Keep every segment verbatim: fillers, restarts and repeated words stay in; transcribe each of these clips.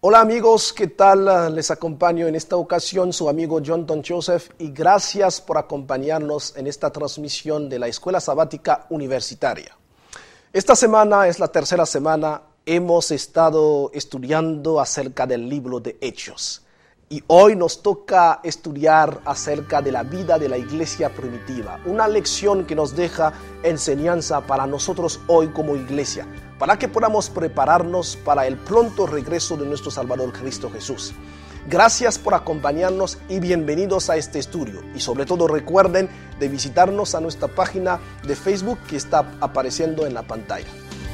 Hola amigos, ¿qué tal? Les acompaño en esta ocasión su amigo Jonathan Joseph y gracias por acompañarnos en esta transmisión de la Escuela Sabática Universitaria. Esta semana es la tercera semana, hemos estado estudiando acerca del libro de Hechos y hoy nos toca estudiar acerca de la vida de la iglesia primitiva, una lección que nos deja enseñanza para nosotros hoy como iglesia, para que podamos prepararnos para el pronto regreso de nuestro Salvador Cristo Jesús. Gracias por acompañarnos y bienvenidos a este estudio. Y sobre todo recuerden de visitarnos a nuestra página de Facebook que está apareciendo en la pantalla.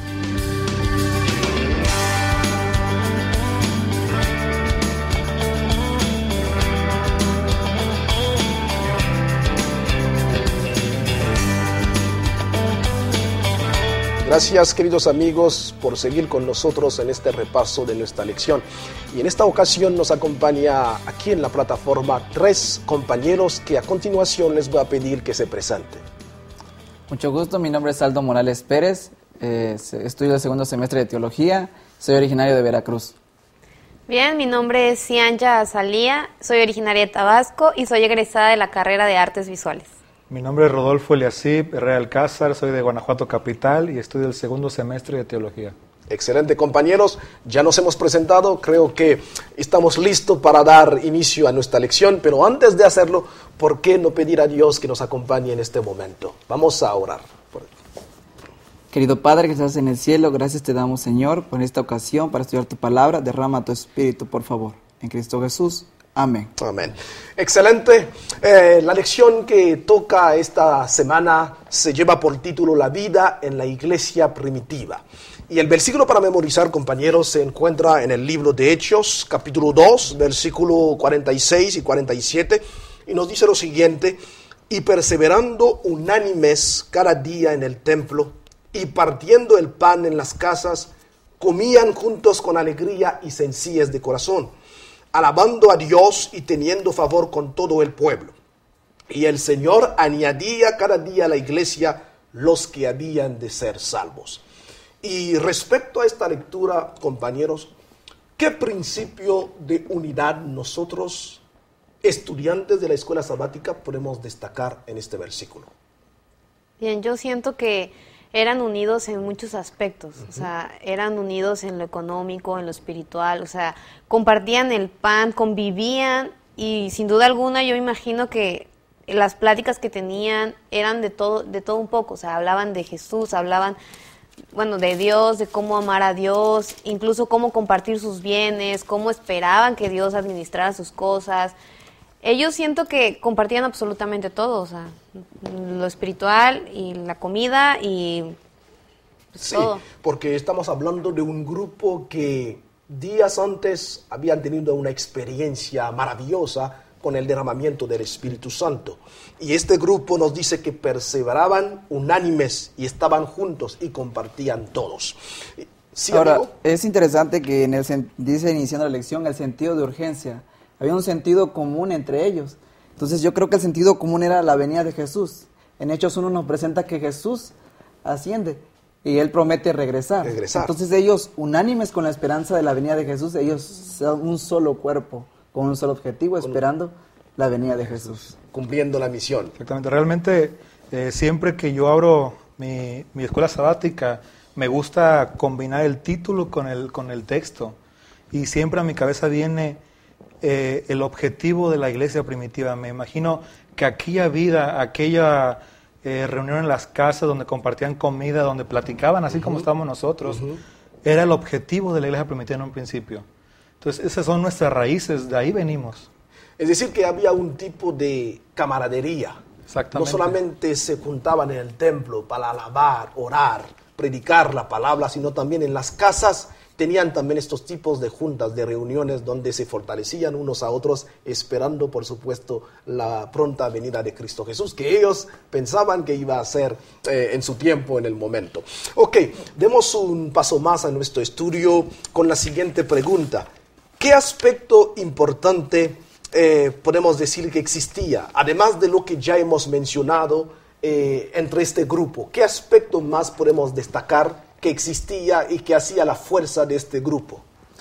Gracias, queridos amigos, por seguir con nosotros en este repaso de nuestra lección. Y en esta ocasión nos acompaña aquí en la plataforma tres compañeros que a continuación les voy a pedir que se presenten. Mucho gusto, mi nombre es Aldo Morales Pérez, eh, estudio el segundo semestre de Teología, soy originario de Veracruz. Bien, mi nombre es Cianya Azalía, soy originaria de Tabasco y soy egresada de la carrera de Artes Visuales. Mi nombre es Rodolfo Eliasib Herrera Alcázar, soy de Guanajuato Capital y estudio el segundo semestre de Teología. Excelente, compañeros, ya nos hemos presentado, creo que estamos listos para dar inicio a nuestra lección, pero antes de hacerlo, ¿por qué no pedir a Dios que nos acompañe en este momento? Vamos a orar. Querido Padre que estás en el cielo, gracias te damos, Señor, por esta ocasión para estudiar tu palabra. Derrama tu espíritu, por favor, en Cristo Jesús. Amén. Amén. Excelente. Eh, la lección que toca esta semana se lleva por título La vida en la iglesia primitiva. Y el versículo para memorizar, compañeros, se encuentra en el libro de Hechos, capítulo dos, versículo cuarenta y seis y cuarenta y siete, y nos dice lo siguiente: y perseverando unánimes cada día en el templo, y partiendo el pan en las casas, comían juntos con alegría y sencillez de corazón, alabando a Dios y teniendo favor con todo el pueblo. Y el Señor añadía cada día a la iglesia los que habían de ser salvos. Y respecto a esta lectura, compañeros, ¿qué principio de unidad nosotros, estudiantes de la escuela sabática, podemos destacar en este versículo? Bien, yo siento que eran unidos en muchos aspectos, uh-huh. o sea, eran unidos en lo económico, en lo espiritual, o sea, compartían el pan, convivían y sin duda alguna yo imagino que las pláticas que tenían eran de todo, de todo un poco, o sea, hablaban de Jesús, hablaban, bueno, de Dios, de cómo amar a Dios, incluso cómo compartir sus bienes, cómo esperaban que Dios administrara sus cosas. Ellos siento que compartían absolutamente todo, o sea, lo espiritual y la comida y pues sí, todo. Porque estamos hablando de un grupo que días antes habían tenido una experiencia maravillosa con el derramamiento del Espíritu Santo. Y este grupo nos dice que perseveraban unánimes y estaban juntos y compartían todos. ¿Sí, Ahora, amigo? Es interesante que en el, dice iniciando la lección el sentido de urgencia. Había un sentido común entre ellos. Entonces yo creo que el sentido común era la venida de Jesús. En Hechos uno nos presenta que Jesús asciende y Él promete regresar. regresar. Entonces ellos, unánimes con la esperanza de la venida de Jesús, ellos son un solo cuerpo, con un solo objetivo, esperando la venida de Jesús. Cumpliendo la misión. Exactamente. Realmente, eh, siempre que yo abro mi, mi escuela sabática, me gusta combinar el título con el, con el texto. Y siempre a mi cabeza viene Eh, el objetivo de la iglesia primitiva. Me imagino que aquella vida, aquella eh, reunión en las casas donde compartían comida, donde platicaban, así uh-huh. como estamos nosotros, uh-huh. era el objetivo de la iglesia primitiva en un principio. Entonces, esas son nuestras raíces, de ahí venimos. Es decir, que había un tipo de camaradería. Exactamente. No solamente se juntaban en el templo para alabar, orar, predicar la palabra, sino también en las casas. Tenían también estos tipos de juntas, de reuniones donde se fortalecían unos a otros, esperando, por supuesto, la pronta venida de Cristo Jesús, que ellos pensaban que iba a ser eh, en su tiempo, en el momento. Ok, demos un paso más a nuestro estudio con la siguiente pregunta. ¿Qué aspecto importante eh, podemos decir que existía, además de lo que ya hemos mencionado eh, entre este grupo? ¿Qué aspecto más podemos destacar que existía y que hacía la fuerza de este grupo?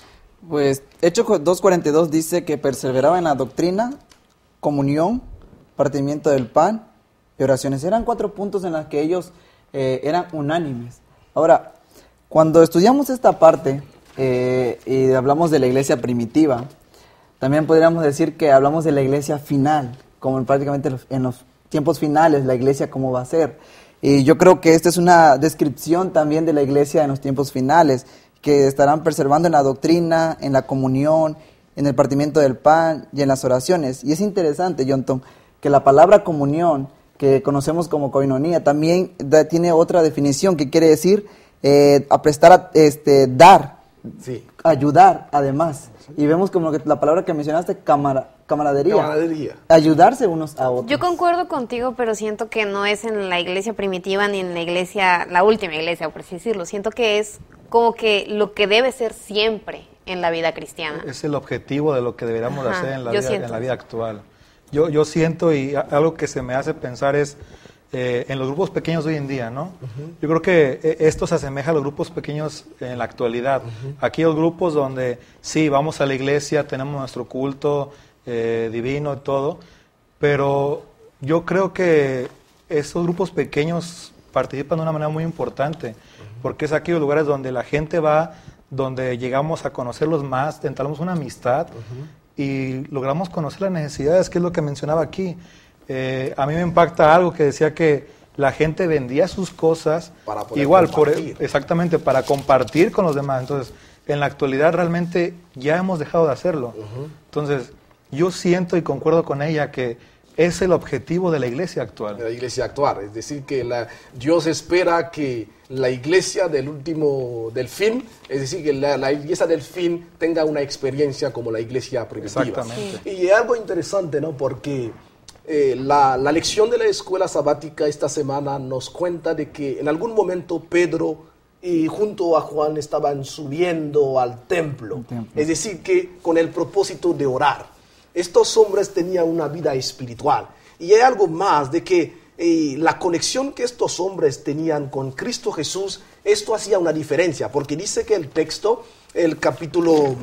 Pues Hechos dos cuarenta y dos dice que perseveraba en la doctrina, comunión, partimiento del pan y oraciones. Eran cuatro puntos en los que ellos eh, eran unánimes. Ahora, cuando estudiamos esta parte eh, y hablamos de la iglesia primitiva, también podríamos decir que hablamos de la iglesia final, como en prácticamente los, en los tiempos finales, la iglesia cómo va a ser. Y yo creo que esta es una descripción también de la iglesia en los tiempos finales, que estarán preservando en la doctrina, en la comunión, en el partimiento del pan y en las oraciones. Y es interesante, Jonton, que la palabra comunión, que conocemos como koinonía, también da, tiene otra definición que quiere decir eh, a prestar, a, este, dar, Sí. ayudar, además. Y vemos como que la palabra que mencionaste, camara, camaradería. Camaradería. Ayudarse unos a otros. Yo concuerdo contigo, pero siento que no es en la iglesia primitiva ni en la iglesia, la última iglesia, por así decirlo. Siento que es como que lo que debe ser siempre en la vida cristiana. Es el objetivo de lo que deberíamos Ajá, hacer en la, yo vida, siento en la eso. vida actual. Yo, yo siento, y a- algo que se me hace pensar es eh, en los grupos pequeños de hoy en día, ¿no? Uh-huh. Yo creo que eh, esto se asemeja a los grupos pequeños en la actualidad. Uh-huh. Aquellos grupos donde sí, vamos a la iglesia, tenemos nuestro culto eh, divino y todo, pero yo creo que esos grupos pequeños participan de una manera muy importante, uh-huh. porque es aquellos lugares donde la gente va, donde llegamos a conocerlos más, entablamos una amistad, uh-huh. y logramos conocer las necesidades, que es lo que mencionaba aquí. Eh, a mí me impacta algo que decía que la gente vendía sus cosas para poder igual, por, exactamente, para compartir con los demás. Entonces, en la actualidad realmente ya hemos dejado de hacerlo. Uh-huh. Entonces, yo siento y concuerdo con ella que es el objetivo de la iglesia actual. De la iglesia actual, es decir, que la, Dios espera que la iglesia del último, del fin, es decir, que la, la iglesia del fin tenga una experiencia como la iglesia primitiva. Exactamente. Sí. Y es algo interesante, ¿no? Porque eh, la, la lección de la escuela sabática esta semana nos cuenta de que en algún momento Pedro y junto a Juan estaban subiendo al templo, el templo. Es decir, que con el propósito de orar. Estos hombres tenían una vida espiritual. Y hay algo más de que eh, la conexión que estos hombres tenían con Cristo Jesús, esto hacía una diferencia, porque dice que el texto, el capítulo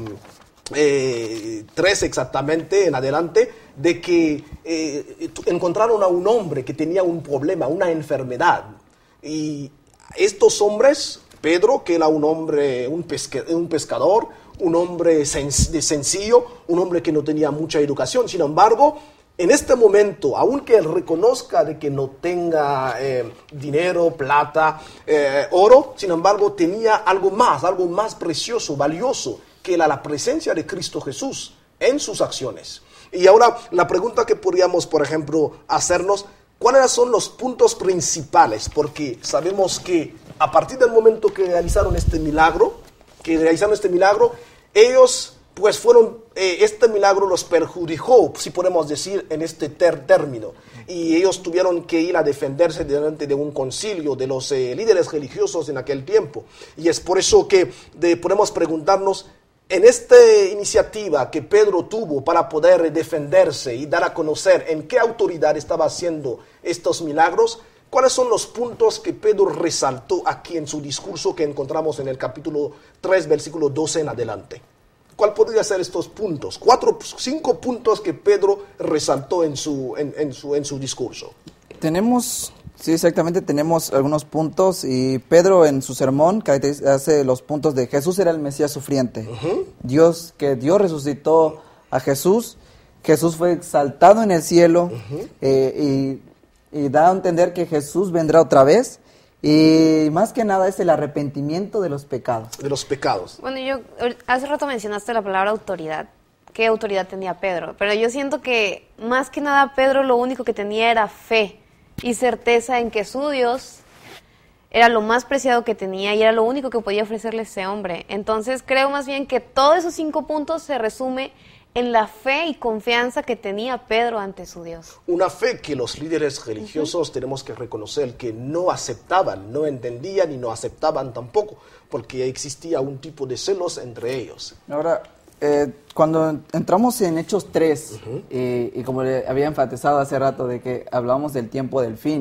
eh, tres exactamente en adelante, de que eh, encontraron a un hombre que tenía un problema, una enfermedad. Y estos hombres, Pedro, que era un hombre, un, pesque, un pescador, un hombre sens- de sencillo, un hombre que no tenía mucha educación. Sin embargo, en este momento, aunque él reconozca de que no tenga eh, dinero, plata, eh, oro, sin embargo, tenía algo más, algo más precioso, valioso, que era la presencia de Cristo Jesús en sus acciones. Y ahora, la pregunta que podríamos, por ejemplo, hacernos, ¿cuáles son los puntos principales? Porque sabemos que a partir del momento que realizaron este milagro, que realizaron este milagro, ellos pues fueron, eh, este milagro los perjudicó, si podemos decir, en este ter término. Y ellos tuvieron que ir a defenderse delante de un concilio de los eh, líderes religiosos en aquel tiempo. Y es por eso que de, podemos preguntarnos, en esta iniciativa que Pedro tuvo para poder defenderse y dar a conocer en qué autoridad estaba haciendo estos milagros, ¿cuáles son los puntos que Pedro resaltó aquí en su discurso que encontramos en el capítulo tres, versículo doce en adelante? ¿Cuál podría ser estos puntos? Cuatro, cinco puntos que Pedro resaltó en su, en, en su, en su discurso. Tenemos, sí, exactamente, tenemos algunos puntos y Pedro en su sermón que hace los puntos de Jesús era el Mesías sufriente. Uh-huh. Dios, que Dios resucitó a Jesús, Jesús fue exaltado en el cielo, uh-huh. eh, y, y da a entender que Jesús vendrá otra vez. Y más que nada es el arrepentimiento de los pecados. De los pecados. Bueno, yo hace rato mencionaste la palabra autoridad. ¿Qué autoridad tenía Pedro? Pero yo siento que más que nada Pedro lo único que tenía era fe y certeza en que su Dios era lo más preciado que tenía y era lo único que podía ofrecerle ese hombre. Entonces creo más bien que todos esos cinco puntos se resume en la fe y confianza que tenía Pedro ante su Dios. Una fe que los líderes religiosos uh-huh. tenemos que reconocer que no aceptaban, no entendían y no aceptaban tampoco, porque existía un tipo de celos entre ellos. Ahora, eh, cuando entramos en Hechos tres, uh-huh. eh, y como le había enfatizado hace rato de que hablábamos del tiempo del fin,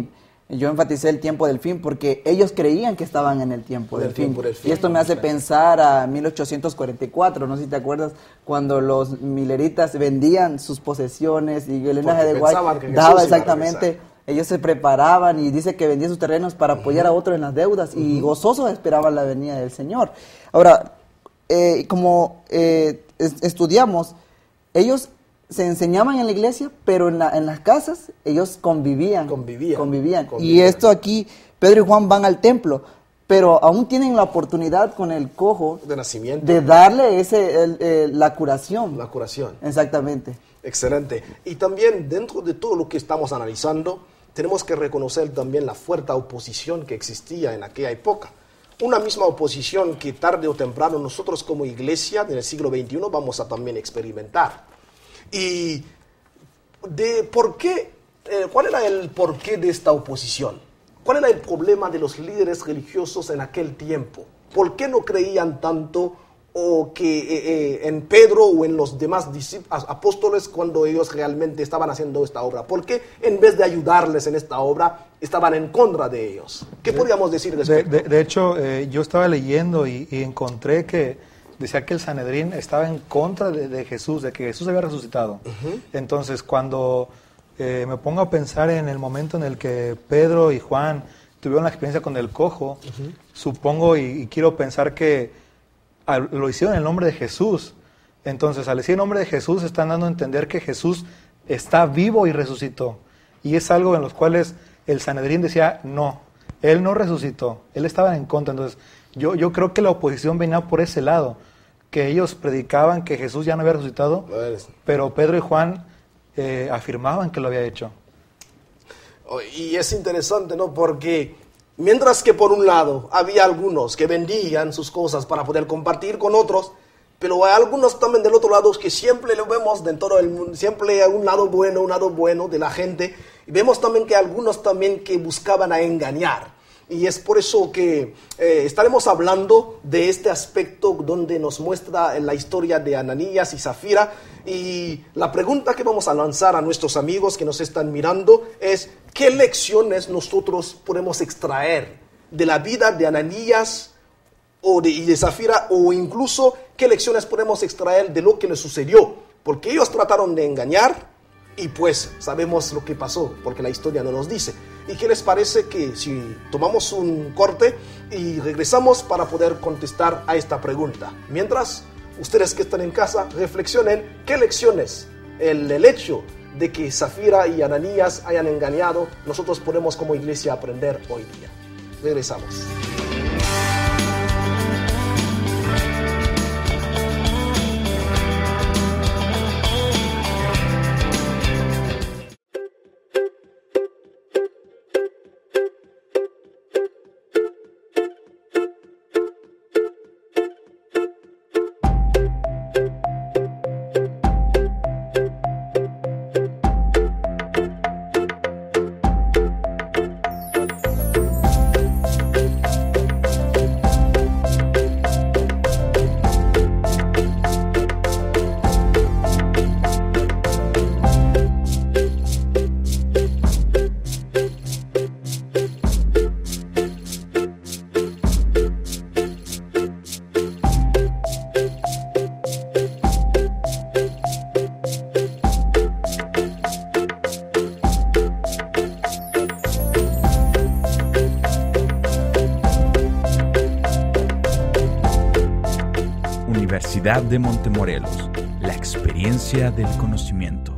yo enfaticé el tiempo del fin porque ellos creían que estaban en el tiempo, del, del fin. tiempo del fin. Y esto me hace pensar a mil ochocientos cuarenta y cuatro, no sé si te acuerdas, cuando los mileritas vendían sus posesiones y el linaje de White daba exactamente, ellos se preparaban y dice que vendían sus terrenos para apoyar uh-huh. a otros en las deudas uh-huh. y gozosos esperaban la venida del Señor. Ahora, eh, como eh, es, estudiamos, ellos se enseñaban en la iglesia, pero en, la, en las casas ellos convivían, convivían, convivían. convivían. Y esto aquí, Pedro y Juan van al templo, pero aún tienen la oportunidad con el cojo de nacimiento de darle ese el, el, la curación. La curación. Exactamente. Excelente. Y también dentro de todo lo que estamos analizando, tenemos que reconocer también la fuerte oposición que existía en aquella época. Una misma oposición que tarde o temprano nosotros como iglesia en el siglo veintiuno vamos a también experimentar. Y de por qué, eh, ¿cuál era el porqué de esta oposición? ¿Cuál era el problema de los líderes religiosos en aquel tiempo? ¿Por qué no creían tanto o que eh, eh, en Pedro o en los demás apóstoles cuando ellos realmente estaban haciendo esta obra? ¿Por qué en vez de ayudarles en esta obra estaban en contra de ellos? ¿Qué de, podríamos decir de respecto? De, de, de hecho, eh, yo estaba leyendo y, y encontré que decía que el Sanedrín estaba en contra de, de Jesús, de que Jesús había resucitado. Uh-huh. Entonces, cuando eh, me pongo a pensar en el momento en el que Pedro y Juan tuvieron la experiencia con el cojo, uh-huh. supongo y, y quiero pensar que al, lo hicieron en el nombre de Jesús. Entonces, al decir en nombre de Jesús, están dando a entender que Jesús está vivo y resucitó. Y es algo en los cuales el Sanedrín decía, no, él no resucitó, él estaba en contra. Entonces, yo, yo creo que la oposición venía por ese lado, que ellos predicaban que Jesús ya no había resucitado, pero Pedro y Juan eh, afirmaban que lo había hecho. Y es interesante, ¿no? Porque mientras que por un lado había algunos que vendían sus cosas para poder compartir con otros, pero hay algunos también del otro lado que siempre lo vemos dentro del mundo, siempre hay un lado bueno, un lado bueno de la gente, y vemos también que algunos también que buscaban a engañar. Y es por eso que eh, estaremos hablando de este aspecto donde nos muestra la historia de Ananías y Zafira. Y la pregunta que vamos a lanzar a nuestros amigos que nos están mirando es: ¿qué lecciones nosotros podemos extraer de la vida de Ananías o de, y de Zafira? O incluso, ¿qué lecciones podemos extraer de lo que les sucedió? Porque ellos trataron de engañar y pues sabemos lo que pasó, porque la historia no nos dice. ¿Y qué les parece que si tomamos un corte y regresamos para poder contestar a esta pregunta? Mientras, ustedes que están en casa, reflexionen qué lecciones el, el hecho de que Zafira y Ananías hayan engañado, nosotros podemos como iglesia aprender hoy día. Regresamos. Universidad de Montemorelos, la experiencia del conocimiento.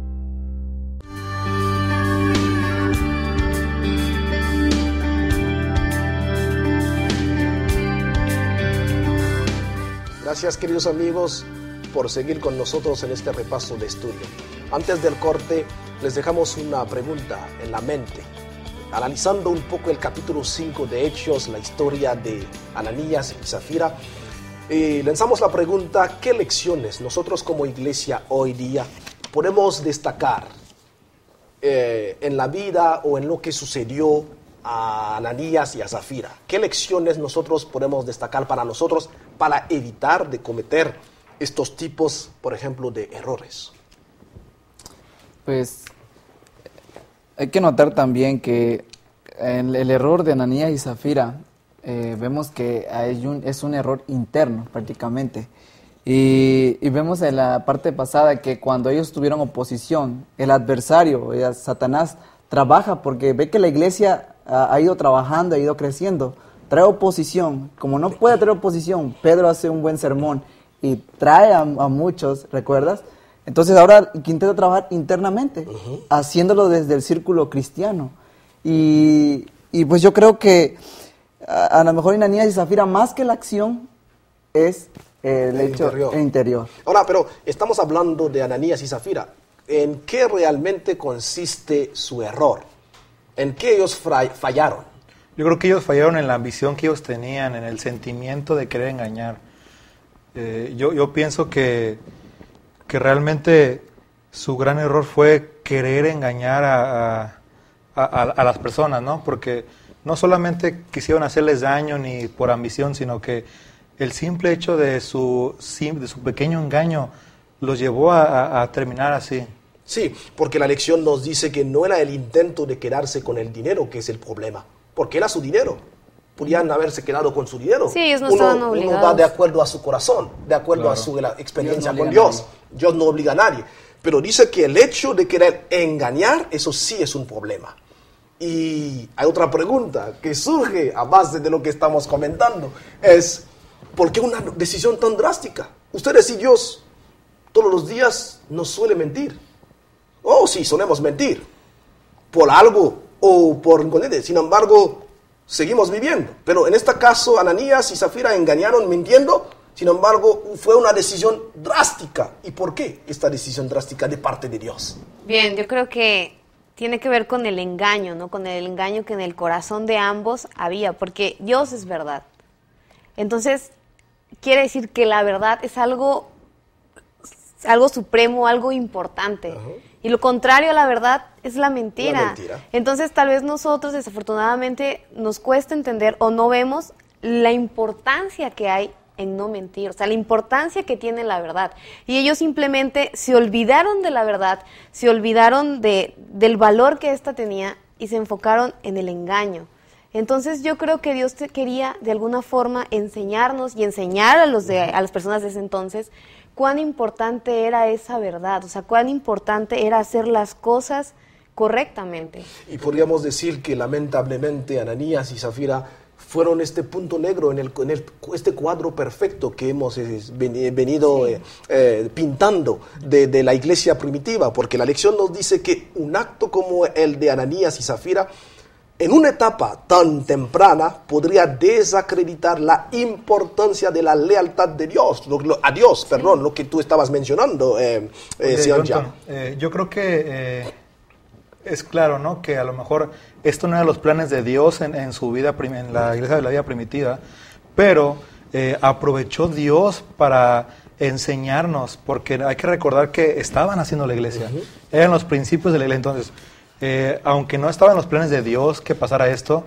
Gracias, queridos amigos, por seguir con nosotros en este repaso de estudio. Antes del corte, les dejamos una pregunta en la mente. Analizando un poco el capítulo cinco de Hechos, la historia de Ananías y Zafira, eh, lanzamos la pregunta: ¿qué lecciones nosotros como iglesia hoy día podemos destacar eh, en la vida o en lo que sucedió a Ananías y a Zafira? ¿Qué lecciones nosotros podemos destacar para nosotros para evitar de cometer estos tipos, por ejemplo, de errores? Pues hay que notar también que el, el error de Ananías y Zafira, eh, vemos que hay un, es un error interno prácticamente. Y, y vemos en la parte pasada que cuando ellos tuvieron oposición, el adversario, eh, Satanás, trabaja porque ve que la iglesia ha, ha ido trabajando, ha ido creciendo, trae oposición. Como no puede traer oposición, Pedro hace un buen sermón y trae a, a muchos, ¿recuerdas? Entonces ahora intenta trabajar internamente, uh-huh. haciéndolo desde el círculo cristiano. Y, y pues yo creo que a, a lo mejor Ananías y Zafira, más que la acción, es el, el hecho interior. interior. Ahora, pero estamos hablando de Ananías y Zafira. ¿En qué realmente consiste su error? ¿En qué ellos fallaron? Yo creo que ellos fallaron en la ambición que ellos tenían, en el sentimiento de querer engañar. Eh, yo, yo pienso que, que realmente su gran error fue querer engañar a, a, a, a las personas, ¿no? Porque no solamente quisieron hacerles daño ni por ambición, sino que el simple hecho de su, de su pequeño engaño los llevó a, a, a terminar así. Sí, porque la lección nos dice que no era el intento de quedarse con el dinero que es el problema, porque era su dinero. Podían haberse quedado con su dinero. Sí, ellos no uno, estaban obligados. Uno va de acuerdo a su corazón, de acuerdo claro. a su la experiencia Dios no con Dios. Dios no obliga a nadie. Pero dice que el hecho de querer engañar, eso sí es un problema. Y hay otra pregunta que surge a base de lo que estamos comentando. Es, ¿por qué una decisión tan drástica? Ustedes y Dios todos los días nos suele mentir. Oh, sí, solemos mentir. Por algo o por inconveniente. Sin embargo, seguimos viviendo. Pero en este caso, Ananías y Zafira engañaron mintiendo. Sin embargo, fue una decisión drástica. ¿Y por qué esta decisión drástica de parte de Dios? Bien, yo creo que tiene que ver con el engaño, ¿no? Con el engaño que en el corazón de ambos había. Porque Dios es verdad. Entonces, quiere decir que la verdad es algo, algo supremo, algo importante. Uh-huh. Y lo contrario a la verdad es la mentira. La mentira. Entonces, tal vez nosotros, desafortunadamente, nos cuesta entender o no vemos la importancia que hay en no mentir, o sea, la importancia que tiene la verdad. Y ellos simplemente se olvidaron de la verdad, se olvidaron de, del valor que ésta tenía y se enfocaron en el engaño. Entonces, yo creo que Dios quería, de alguna forma, enseñarnos y enseñar a, los de, a las personas de ese entonces cuán importante era esa verdad, o sea, cuán importante era hacer las cosas correctamente. Y podríamos decir que lamentablemente Ananías y Zafira fueron este punto negro en, el, en el, este cuadro perfecto que hemos eh, venido sí. eh, eh, pintando de, de la iglesia primitiva, porque la lección nos dice que un acto como el de Ananías y Zafira en una etapa tan temprana podría desacreditar la importancia de la lealtad de Dios, lo, lo, a Dios, sí. perdón, lo que tú estabas mencionando, eh, eh, Oye, Jonathan, eh, yo creo que eh, es claro, ¿no? Que a lo mejor esto no era los planes de Dios en, en su vida, en la iglesia de la vida primitiva, pero eh, aprovechó Dios para enseñarnos, porque hay que recordar que estaban haciendo la iglesia, uh-huh. eran los principios de la iglesia, entonces... Eh, aunque no estaba en los planes de Dios que pasara esto,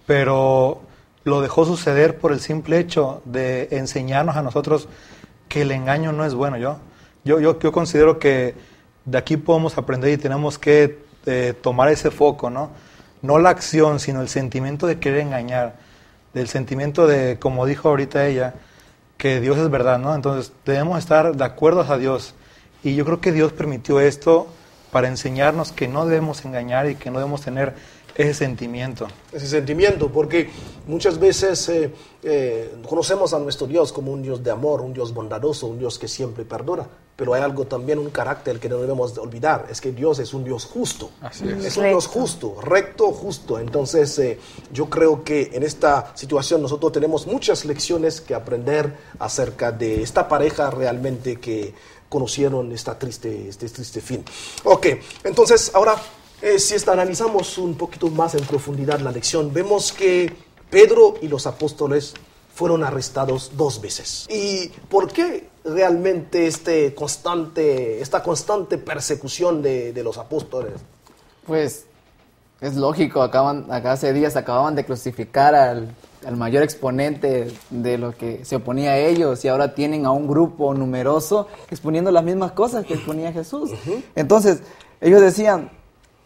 pero lo dejó suceder por el simple hecho de enseñarnos a nosotros que el engaño no es bueno. Yo, yo, yo, yo considero que de aquí podemos aprender y tenemos que eh, tomar ese foco, ¿no? No la acción, sino el sentimiento de querer engañar, del sentimiento de, como dijo ahorita ella, que Dios es verdad, ¿no? Entonces debemos estar de acuerdo a Dios. Y yo creo que Dios permitió esto para enseñarnos que no debemos engañar y que no debemos tener ese sentimiento. Ese sentimiento, porque muchas veces eh, eh, conocemos a nuestro Dios como un Dios de amor, un Dios bondadoso, un Dios que siempre perdona, pero hay algo también, un carácter que no debemos de olvidar, es que Dios es un Dios justo. Así es. Es un Dios justo, recto, justo. Entonces, eh, yo creo que en esta situación nosotros tenemos muchas lecciones que aprender acerca de esta pareja realmente que conocieron esta triste, este triste fin. Ok, entonces ahora eh, si esta, analizamos un poquito más en profundidad la lección, vemos que Pedro y los apóstoles fueron arrestados dos veces. ¿Y por qué realmente este constante, esta constante persecución de, de los apóstoles? Pues es lógico, acaban, acá hace días acababan de crucificar al, al mayor exponente de lo que se oponía a ellos y ahora tienen a un grupo numeroso exponiendo las mismas cosas que exponía Jesús. Uh-huh. Entonces, ellos decían,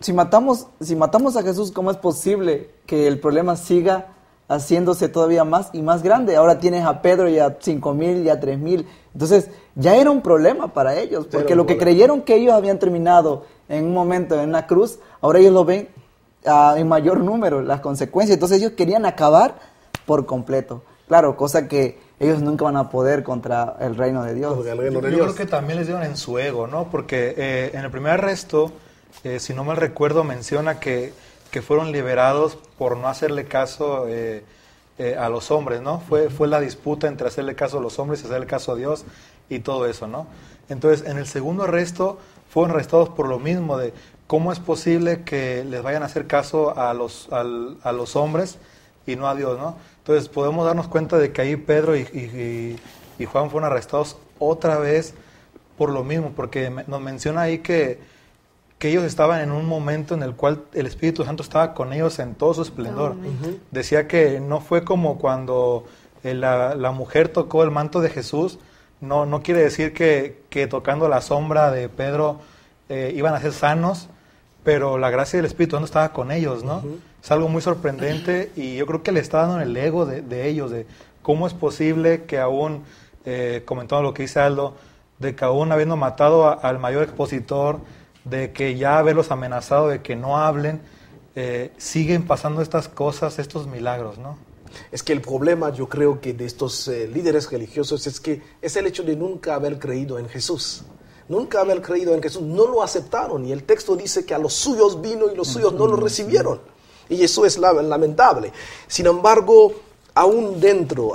si matamos, si matamos a Jesús, ¿cómo es posible que el problema siga haciéndose todavía más y más grande? Ahora tienes a Pedro y a cinco mil y a tres mil. Entonces, ya era un problema para ellos, porque lo que creyeron que ellos habían terminado en un momento en una cruz, ahora ellos lo ven uh, en mayor número, las consecuencias. Entonces, ellos querían acabar por completo. Claro, cosa que ellos nunca van a poder contra el reino de Dios. Yo, yo creo que también les dieron en su ego, ¿no? Porque eh, en el primer arresto, eh, si no mal recuerdo, menciona que, que fueron liberados por no hacerle caso eh, eh, a los hombres, ¿no? Fue, fue la disputa entre hacerle caso a los hombres y hacerle caso a Dios y todo eso, ¿no? Entonces, en el segundo arresto, fueron arrestados por lo mismo, de cómo es posible que les vayan a hacer caso a los, al, a los hombres y no a Dios, ¿no? Entonces podemos darnos cuenta de que ahí Pedro y, y, y Juan fueron arrestados otra vez por lo mismo, porque nos menciona ahí que, que ellos estaban en un momento en el cual el Espíritu Santo estaba con ellos en todo su esplendor. Uh-huh. Decía que no fue como cuando la, la mujer tocó el manto de Jesús, no, no quiere decir que, que tocando la sombra de Pedro eh, iban a ser sanos, pero la gracia del Espíritu Santo estaba con ellos, ¿no? Uh-huh. Es algo muy sorprendente y yo creo que le está dando en el ego de, de ellos, de cómo es posible que aún, eh, comentando lo que dice Aldo, de que aún habiendo matado a, al mayor expositor, de que ya haberlos amenazado de que no hablen, eh, siguen pasando estas cosas, estos milagros, ¿no? Es que el problema, yo creo que de estos eh, líderes religiosos es que es el hecho de nunca haber creído en Jesús. Nunca haber creído en Jesús, no lo aceptaron y el texto dice que a los suyos vino y los suyos no lo recibieron. Y eso es lamentable. Sin embargo, aún dentro,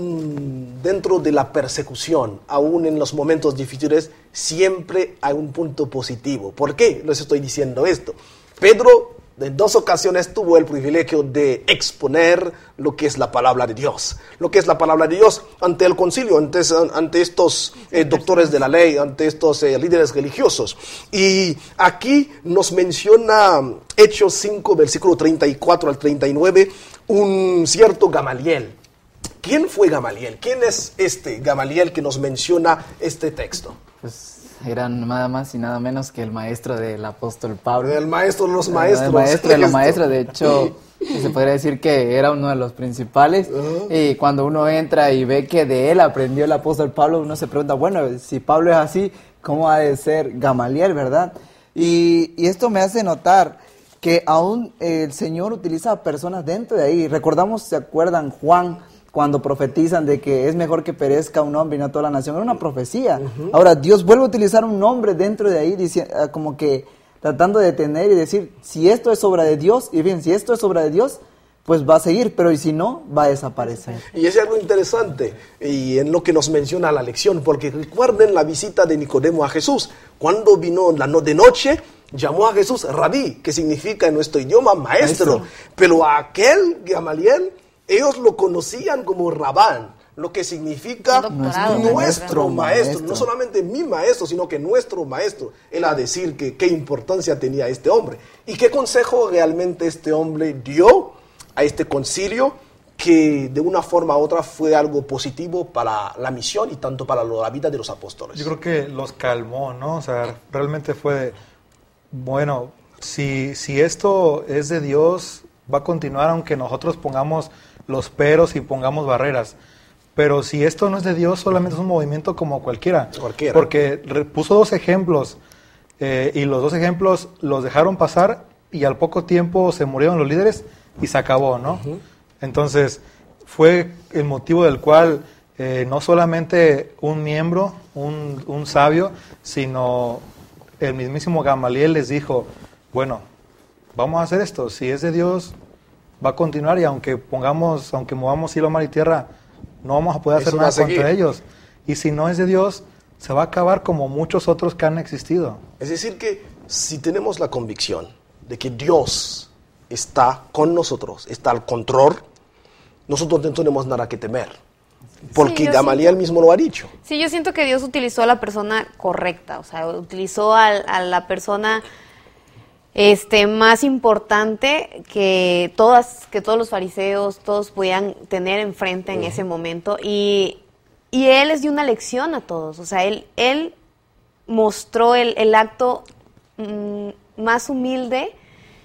aún dentro de la persecución, aún en los momentos difíciles, siempre hay un punto positivo. ¿Por qué les estoy diciendo esto? Pedro en dos ocasiones tuvo el privilegio de exponer lo que es la palabra de Dios, lo que es la palabra de Dios ante el concilio, ante, ante estos eh, doctores de la ley, ante estos eh, líderes religiosos. Y aquí nos menciona Hechos cinco, versículo treinta y cuatro al treinta y nueve, un cierto Gamaliel. ¿Quién fue Gamaliel? ¿Quién es este Gamaliel que nos menciona este texto? Pues era nada más y nada menos que el maestro del apóstol Pablo. El maestro de los maestros. El maestro de los maestros, de hecho, se podría decir que era uno de los principales. Uh-huh. Y cuando uno entra y ve que de él aprendió el apóstol Pablo, uno se pregunta, bueno, si Pablo es así, ¿cómo ha de ser Gamaliel, verdad? Y, y esto me hace notar que aún el Señor utiliza a personas dentro de ahí. Recordamos, ¿se acuerdan Juan? Cuando profetizan de que es mejor que perezca un hombre y no toda la nación, era una profecía. Uh-huh. Ahora, Dios vuelve a utilizar un nombre dentro de ahí, dice, como que tratando de detener y decir, si esto es obra de Dios, y bien, si esto es obra de Dios, pues va a seguir, pero y si no, va a desaparecer. Y es algo interesante, y en lo que nos menciona la lección, porque recuerden la visita de Nicodemo a Jesús. Cuando vino la no- de noche, llamó a Jesús Rabí, que significa en nuestro idioma maestro. maestro. Pero a aquel Gamaliel, ellos lo conocían como Rabán, lo que significa nuestro, nuestro maestro. maestro. No solamente mi maestro, sino que nuestro maestro. Él a decir que qué importancia tenía este hombre. Y qué consejo realmente este hombre dio a este concilio, que de una forma u otra fue algo positivo para la misión y tanto para la vida de los apóstoles. Yo creo que los calmó, ¿no? O sea, realmente fue, bueno, si, si esto es de Dios, va a continuar aunque nosotros pongamos los peros y pongamos barreras. Pero si esto no es de Dios, solamente es un movimiento como cualquiera. cualquiera. Porque puso dos ejemplos eh, y los dos ejemplos los dejaron pasar y al poco tiempo se murieron los líderes y se acabó, ¿no? Uh-huh. Entonces fue el motivo del cual eh, no solamente un miembro, un, un sabio, sino el mismísimo Gamaliel les dijo, bueno, vamos a hacer esto, si es de Dios va a continuar y aunque pongamos, aunque movamos cielo, mar y tierra, no vamos a poder hacer nada contra ellos. Y si no es de Dios, se va a acabar como muchos otros que han existido. Es decir que si tenemos la convicción de que Dios está con nosotros, está al control, nosotros no tenemos nada que temer. Porque sí, Gamaliel siento, mismo lo ha dicho. Sí, yo siento que Dios utilizó a la persona correcta, o sea, utilizó a, a la persona este más importante que todas, que todos los fariseos, todos podían tener enfrente en uh-huh. ese momento, y, y él les dio una lección a todos, o sea, él, él mostró el, el acto mmm, más humilde,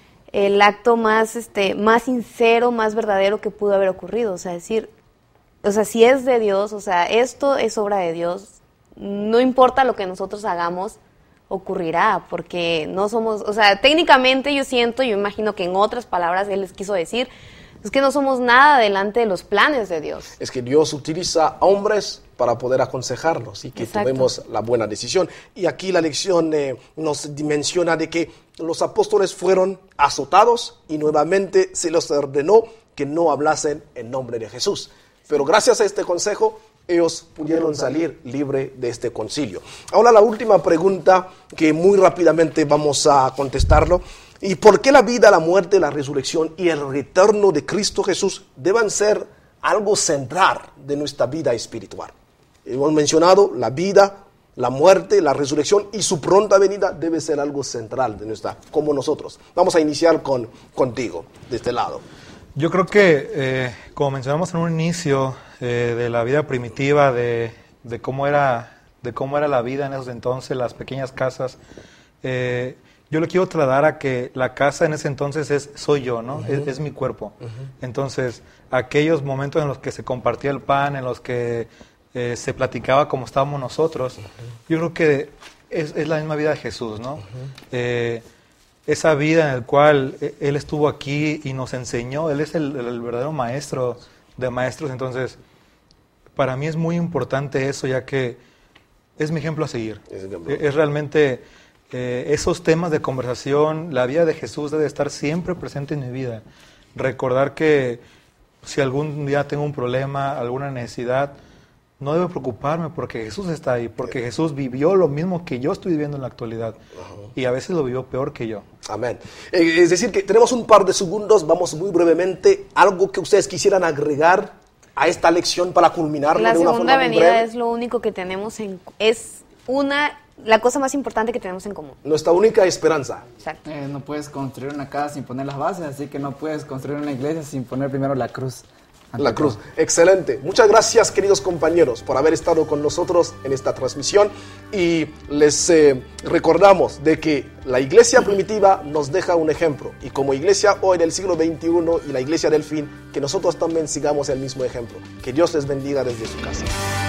el acto más, este, más sincero, más verdadero que pudo haber ocurrido. O sea, decir, o sea, si es de Dios, o sea, esto es obra de Dios, no importa lo que nosotros hagamos, ocurrirá, porque no somos, o sea, técnicamente yo siento, yo imagino que en otras palabras él les quiso decir, es que no somos nada delante de los planes de Dios. Es que Dios utiliza a hombres para poder aconsejarnos y que Exacto. tomemos la buena decisión. Y aquí la lección eh, nos menciona de que los apóstoles fueron azotados y nuevamente se les ordenó que no hablasen en nombre de Jesús. Pero gracias a este consejo, ellos pudieron salir libre de este concilio. Ahora la última pregunta que muy rápidamente vamos a contestarlo. ¿Y por qué la vida, la muerte, la resurrección y el retorno de Cristo Jesús deben ser algo central de nuestra vida espiritual? Hemos mencionado la vida, la muerte, la resurrección y su pronta venida debe ser algo central de nuestra, como nosotros. Vamos a iniciar con, contigo, de este lado. Yo creo que, eh, como mencionamos en un inicio eh, de la vida primitiva, de, de, cómo era, de cómo era la vida en esos entonces, las pequeñas casas, eh, yo le quiero trasladar a que la casa en ese entonces es soy yo, ¿no? Uh-huh. Es, es mi cuerpo. Uh-huh. Entonces, aquellos momentos en los que se compartía el pan, en los que eh, se platicaba como estábamos nosotros, uh-huh. yo creo que es, es la misma vida de Jesús, ¿no? Uh-huh. Eh, esa vida en la cual Él estuvo aquí y nos enseñó, Él es el, el verdadero maestro de maestros, entonces, para mí es muy importante eso, ya que es mi ejemplo a seguir. Es, es realmente... Eh, esos temas de conversación, la vida de Jesús debe estar siempre presente en mi vida. Recordar que si algún día tengo un problema, alguna necesidad, no debo preocuparme porque Jesús está ahí, porque Jesús vivió lo mismo que yo estoy viviendo en la actualidad. Uh-huh. Y a veces lo vivió peor que yo. Amén. Eh, es decir, que tenemos un par de segundos, vamos muy brevemente, algo que ustedes quisieran agregar a esta lección para culminarlo la de una forma muy breve. La segunda venida es lo único que tenemos en... es una... la cosa más importante que tenemos en común. Nuestra única esperanza. Exacto. Eh, no puedes construir una casa sin poner las bases, así que no puedes construir una iglesia sin poner primero la cruz. La cruz. Excelente. Muchas gracias, queridos compañeros, por haber estado con nosotros en esta transmisión. Y les eh, recordamos de que la iglesia primitiva nos deja un ejemplo. Y como iglesia hoy del siglo veintiuno y la iglesia del fin, que nosotros también sigamos el mismo ejemplo. Que Dios les bendiga desde su casa.